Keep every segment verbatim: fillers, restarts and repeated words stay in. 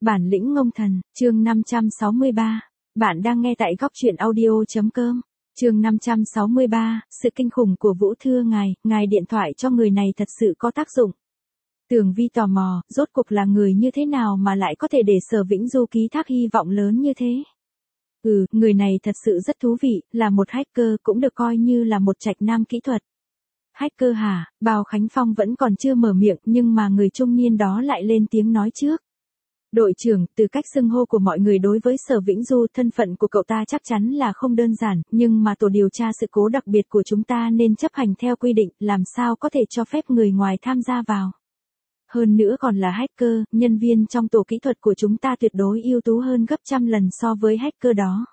Bản lĩnh ngông thần, chương năm trăm sáu mươi ba. Bạn đang nghe tại góc truyện audio.com. Chương năm trăm sáu mươi ba, sự kinh khủng của Vũ thưa ngài, ngài điện thoại cho người này thật sự có tác dụng. Tường Vi tò mò, rốt cuộc là người như thế nào mà lại có thể để Sở Vĩnh Du ký thác hy vọng lớn như thế? Ừ, người này thật sự rất thú vị, là một hacker cũng được coi như là một trạch nam kỹ thuật. Hacker hả? Bao Khánh Phong vẫn còn chưa mở miệng nhưng mà người trung niên đó lại lên tiếng nói trước. Đội trưởng, từ cách xưng hô của mọi người đối với Sở Vĩnh Du, thân phận của cậu ta chắc chắn là không đơn giản, nhưng mà tổ điều tra sự cố đặc biệt của chúng ta nên chấp hành theo quy định, làm sao có thể cho phép người ngoài tham gia vào. Hơn nữa còn là hacker, nhân viên trong tổ kỹ thuật của chúng ta tuyệt đối ưu tú hơn gấp trăm lần so với hacker đó.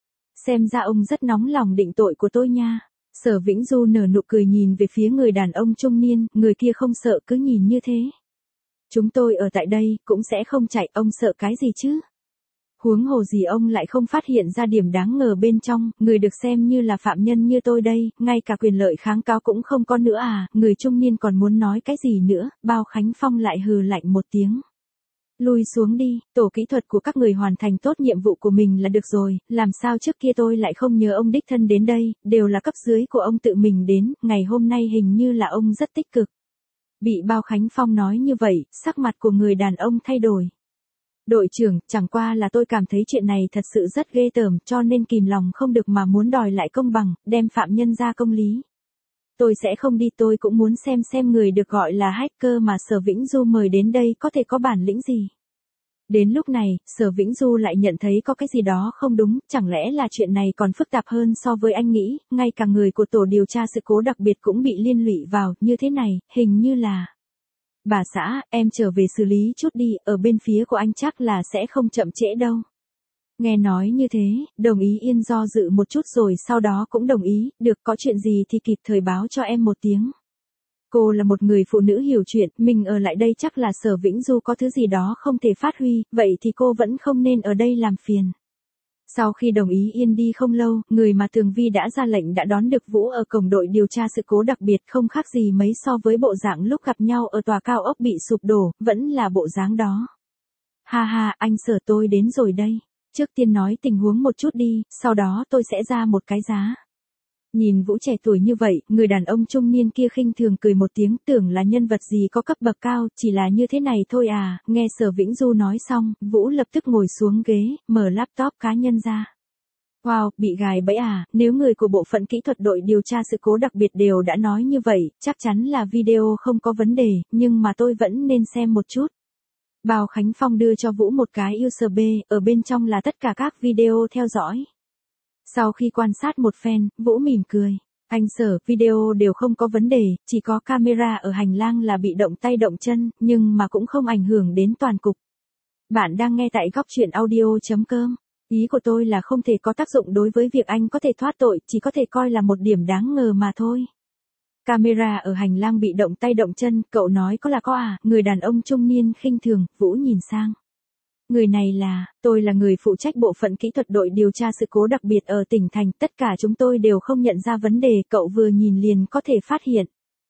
Xem ra ông rất nóng lòng định tội của tôi nha. Sở Vĩnh Du nở nụ cười nhìn về phía người đàn ông trung niên, người kia không sợ cứ nhìn như thế. Chúng tôi ở tại đây, cũng sẽ không chạy, ông sợ cái gì chứ? Huống hồ gì ông lại không phát hiện ra điểm đáng ngờ bên trong, người được xem như là phạm nhân như tôi đây, ngay cả quyền lợi kháng cáo cũng không có nữa à, người trung niên còn muốn nói cái gì nữa, Bao Khánh Phong lại hừ lạnh một tiếng. Lui xuống đi, tổ kỹ thuật của các người hoàn thành tốt nhiệm vụ của mình là được rồi, làm sao trước kia tôi lại không nhớ ông đích thân đến đây, đều là cấp dưới của ông tự mình đến, ngày hôm nay hình như là ông rất tích cực. Bị Bao Khánh Phong nói như vậy, sắc mặt của người đàn ông thay đổi. Đội trưởng, chẳng qua là tôi cảm thấy chuyện này thật sự rất ghê tởm, cho nên kìm lòng không được mà muốn đòi lại công bằng, đem phạm nhân ra công lý. Tôi sẽ không đi, tôi cũng muốn xem xem người được gọi là hacker mà Sở Vĩnh Du mời đến đây có thể có bản lĩnh gì. Đến lúc này, Sở Vĩnh Du lại nhận thấy có cái gì đó không đúng, chẳng lẽ là chuyện này còn phức tạp hơn so với anh nghĩ, ngay cả người của tổ điều tra sự cố đặc biệt cũng bị liên lụy vào, như thế này, hình như là... Bà xã, em trở về xử lý chút đi, ở bên phía của anh chắc là sẽ không chậm trễ đâu. Nghe nói như thế, Đồng Ý Yên do dự một chút rồi sau đó cũng đồng ý, được, có chuyện gì thì kịp thời báo cho em một tiếng. Cô là một người phụ nữ hiểu chuyện, mình ở lại đây chắc là Sở Vĩnh Du có thứ gì đó không thể phát huy, vậy thì cô vẫn không nên ở đây làm phiền. Sau khi Đồng Ý Yên đi không lâu, người mà Tường Vi đã ra lệnh đã đón được Vũ ở cổng đội điều tra sự cố đặc biệt, không khác gì mấy so với bộ dạng lúc gặp nhau ở tòa cao ốc bị sụp đổ, vẫn là bộ dáng đó. Ha ha, anh Sở, tôi đến rồi đây. Trước tiên nói tình huống một chút đi, sau đó tôi sẽ ra một cái giá. Nhìn Vũ trẻ tuổi như vậy, người đàn ông trung niên kia khinh thường cười một tiếng, tưởng là nhân vật gì có cấp bậc cao, chỉ là như thế này thôi à. Nghe Sở Vĩnh Du nói xong, Vũ lập tức ngồi xuống ghế, mở laptop cá nhân ra. Wow, bị gài bẫy à, nếu người của bộ phận kỹ thuật đội điều tra sự cố đặc biệt đều đã nói như vậy, chắc chắn là video không có vấn đề, nhưng mà tôi vẫn nên xem một chút. Bao Khánh Phong đưa cho Vũ một cái u ét bê, ở bên trong là tất cả các video theo dõi. Sau khi quan sát một phen, Vũ mỉm cười. Anh Sở, video đều không có vấn đề, chỉ có camera ở hành lang là bị động tay động chân, nhưng mà cũng không ảnh hưởng đến toàn cục. Bạn đang nghe tại góc truyện audio.com. Ý của tôi là không thể có tác dụng đối với việc anh có thể thoát tội, chỉ có thể coi là một điểm đáng ngờ mà thôi. Camera ở hành lang bị động tay động chân, cậu nói có là có à, người đàn ông trung niên khinh thường, Vũ nhìn sang. Người này là, tôi là người phụ trách bộ phận kỹ thuật đội điều tra sự cố đặc biệt ở tỉnh thành, tất cả chúng tôi đều không nhận ra vấn đề, cậu vừa nhìn liền có thể phát hiện.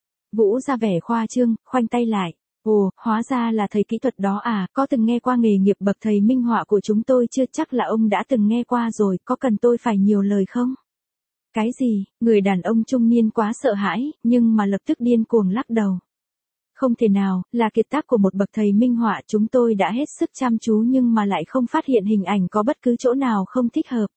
Vũ ra vẻ khoa trương, khoanh tay lại. Ồ, hóa ra là thầy kỹ thuật đó à, có từng nghe qua nghề nghiệp bậc thầy minh họa của chúng tôi chưa, chắc là ông đã từng nghe qua rồi, có cần tôi phải nhiều lời không? Cái gì, người đàn ông trung niên quá sợ hãi, nhưng mà lập tức điên cuồng lắc đầu. Không thể nào, là kiệt tác của một bậc thầy minh họa, chúng tôi đã hết sức chăm chú nhưng mà lại không phát hiện hình ảnh có bất cứ chỗ nào không thích hợp.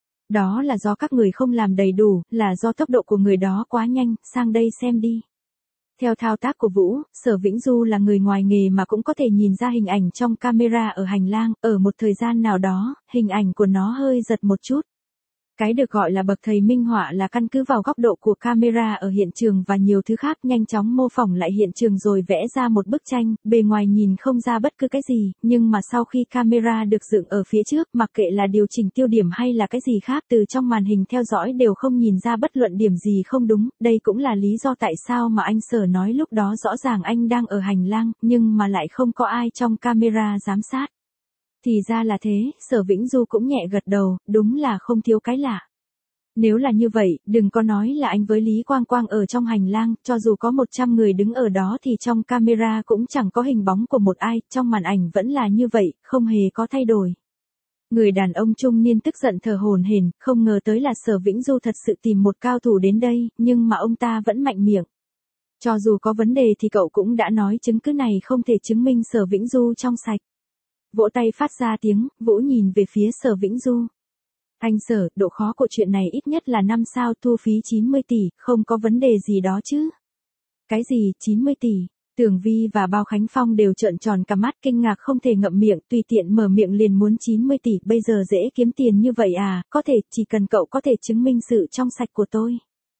Đó là do các người không làm đầy đủ, là do tốc độ của người đó quá nhanh, sang đây xem đi. Theo thao tác của Vũ, Sở Vĩnh Du là người ngoài nghề mà cũng có thể nhìn ra hình ảnh trong camera ở hành lang, ở một thời gian nào đó, hình ảnh của nó hơi giật một chút. Cái được gọi là bậc thầy minh họa là căn cứ vào góc độ của camera ở hiện trường và nhiều thứ khác, nhanh chóng mô phỏng lại hiện trường rồi vẽ ra một bức tranh, bề ngoài nhìn không ra bất cứ cái gì, nhưng mà sau khi camera được dựng ở phía trước, mặc kệ là điều chỉnh tiêu điểm hay là cái gì khác, từ trong màn hình theo dõi đều không nhìn ra bất luận điểm gì không đúng, đây cũng là lý do tại sao mà anh Sở nói lúc đó rõ ràng anh đang ở hành lang, nhưng mà lại không có ai trong camera giám sát. Thì ra là thế, Sở Vĩnh Du cũng nhẹ gật đầu, đúng là không thiếu cái lạ. Nếu là như vậy, đừng có nói là anh với Lý Quang Quang ở trong hành lang, cho dù có một trăm người đứng ở đó thì trong camera cũng chẳng có hình bóng của một ai, trong màn ảnh vẫn là như vậy, không hề có thay đổi. Người đàn ông trung niên tức giận thở hổn hển, không ngờ tới là Sở Vĩnh Du thật sự tìm một cao thủ đến đây, nhưng mà ông ta vẫn mạnh miệng. Cho dù có vấn đề thì cậu cũng đã nói chứng cứ này không thể chứng minh Sở Vĩnh Du trong sạch. Vỗ tay phát ra tiếng, Vũ nhìn về phía Sở Vĩnh Du. Anh Sở, độ khó của chuyện này ít nhất là năm sao, thu phí chín mươi tỷ, không có vấn đề gì đó chứ. Cái gì, chín mươi tỷ? Tường Vi và Bao Khánh Phong đều trợn tròn cả mắt kinh ngạc không thể ngậm miệng, tùy tiện mở miệng liền muốn chín mươi tỷ, bây giờ dễ kiếm tiền như vậy à, có thể, chỉ cần cậu có thể chứng minh sự trong sạch của tôi.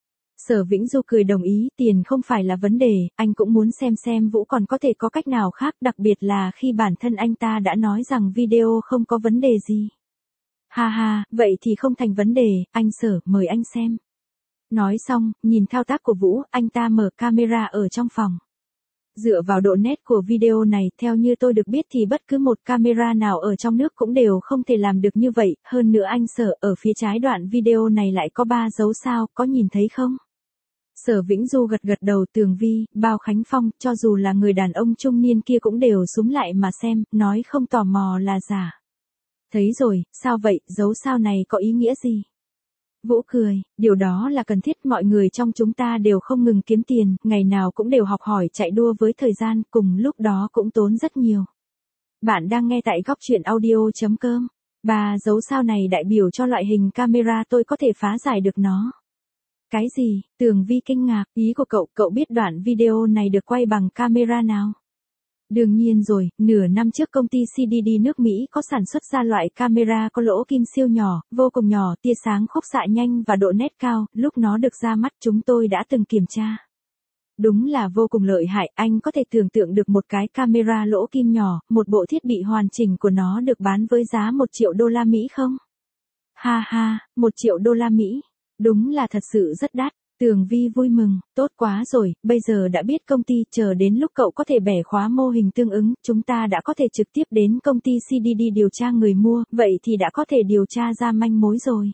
Sở Vĩnh Du cười đồng ý, tiền không phải là vấn đề, anh cũng muốn xem xem Vũ còn có thể có cách nào khác, đặc biệt là khi bản thân anh ta đã nói rằng video không có vấn đề gì. Ha ha, vậy thì không thành vấn đề, anh Sở, mời anh xem. Nói xong, nhìn thao tác của Vũ, anh ta mở camera ở trong phòng. Dựa vào độ nét của video này, theo như tôi được biết thì bất cứ một camera nào ở trong nước cũng đều không thể làm được như vậy, hơn nữa anh Sở, ở phía trái đoạn video này lại có ba dấu sao, có nhìn thấy không? Sở Vĩnh Du gật gật đầu. Tường Vi, Bao Khánh Phong, cho dù là người đàn ông trung niên kia cũng đều súm lại mà xem, nói không tò mò là giả. Thấy rồi, sao vậy, dấu sao này có ý nghĩa gì? Vũ cười, điều đó là cần thiết, mọi người trong chúng ta đều không ngừng kiếm tiền, ngày nào cũng đều học hỏi chạy đua với thời gian, cùng lúc đó cũng tốn rất nhiều. Bạn đang nghe tại góc truyện audio chấm com. Ba dấu sao này đại biểu cho loại hình camera tôi có thể phá giải được nó. Cái gì? Tường Vi kinh ngạc, ý của cậu, cậu biết đoạn video này được quay bằng camera nào? Đương nhiên rồi, nửa năm trước công ty xê đê đê nước Mỹ có sản xuất ra loại camera có lỗ kim siêu nhỏ, vô cùng nhỏ, tia sáng khúc xạ nhanh và độ nét cao, lúc nó được ra mắt chúng tôi đã từng kiểm tra. Đúng là vô cùng lợi hại, anh có thể tưởng tượng được một cái camera lỗ kim nhỏ, một bộ thiết bị hoàn chỉnh của nó được bán với giá một triệu đô la Mỹ không? Ha ha, một triệu đô la Mỹ. Đúng là thật sự rất đắt. Tường Vi vui mừng, tốt quá rồi, bây giờ đã biết công ty, chờ đến lúc cậu có thể bẻ khóa mô hình tương ứng, chúng ta đã có thể trực tiếp đến công ty xê đê đê điều tra người mua, vậy thì đã có thể điều tra ra manh mối rồi.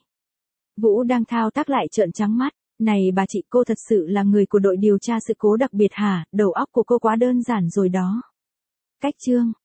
Vũ đang thao tác lại trợn trắng mắt, này bà chị, cô thật sự là người của đội điều tra sự cố đặc biệt hả, đầu óc của cô quá đơn giản rồi đó. Cách chương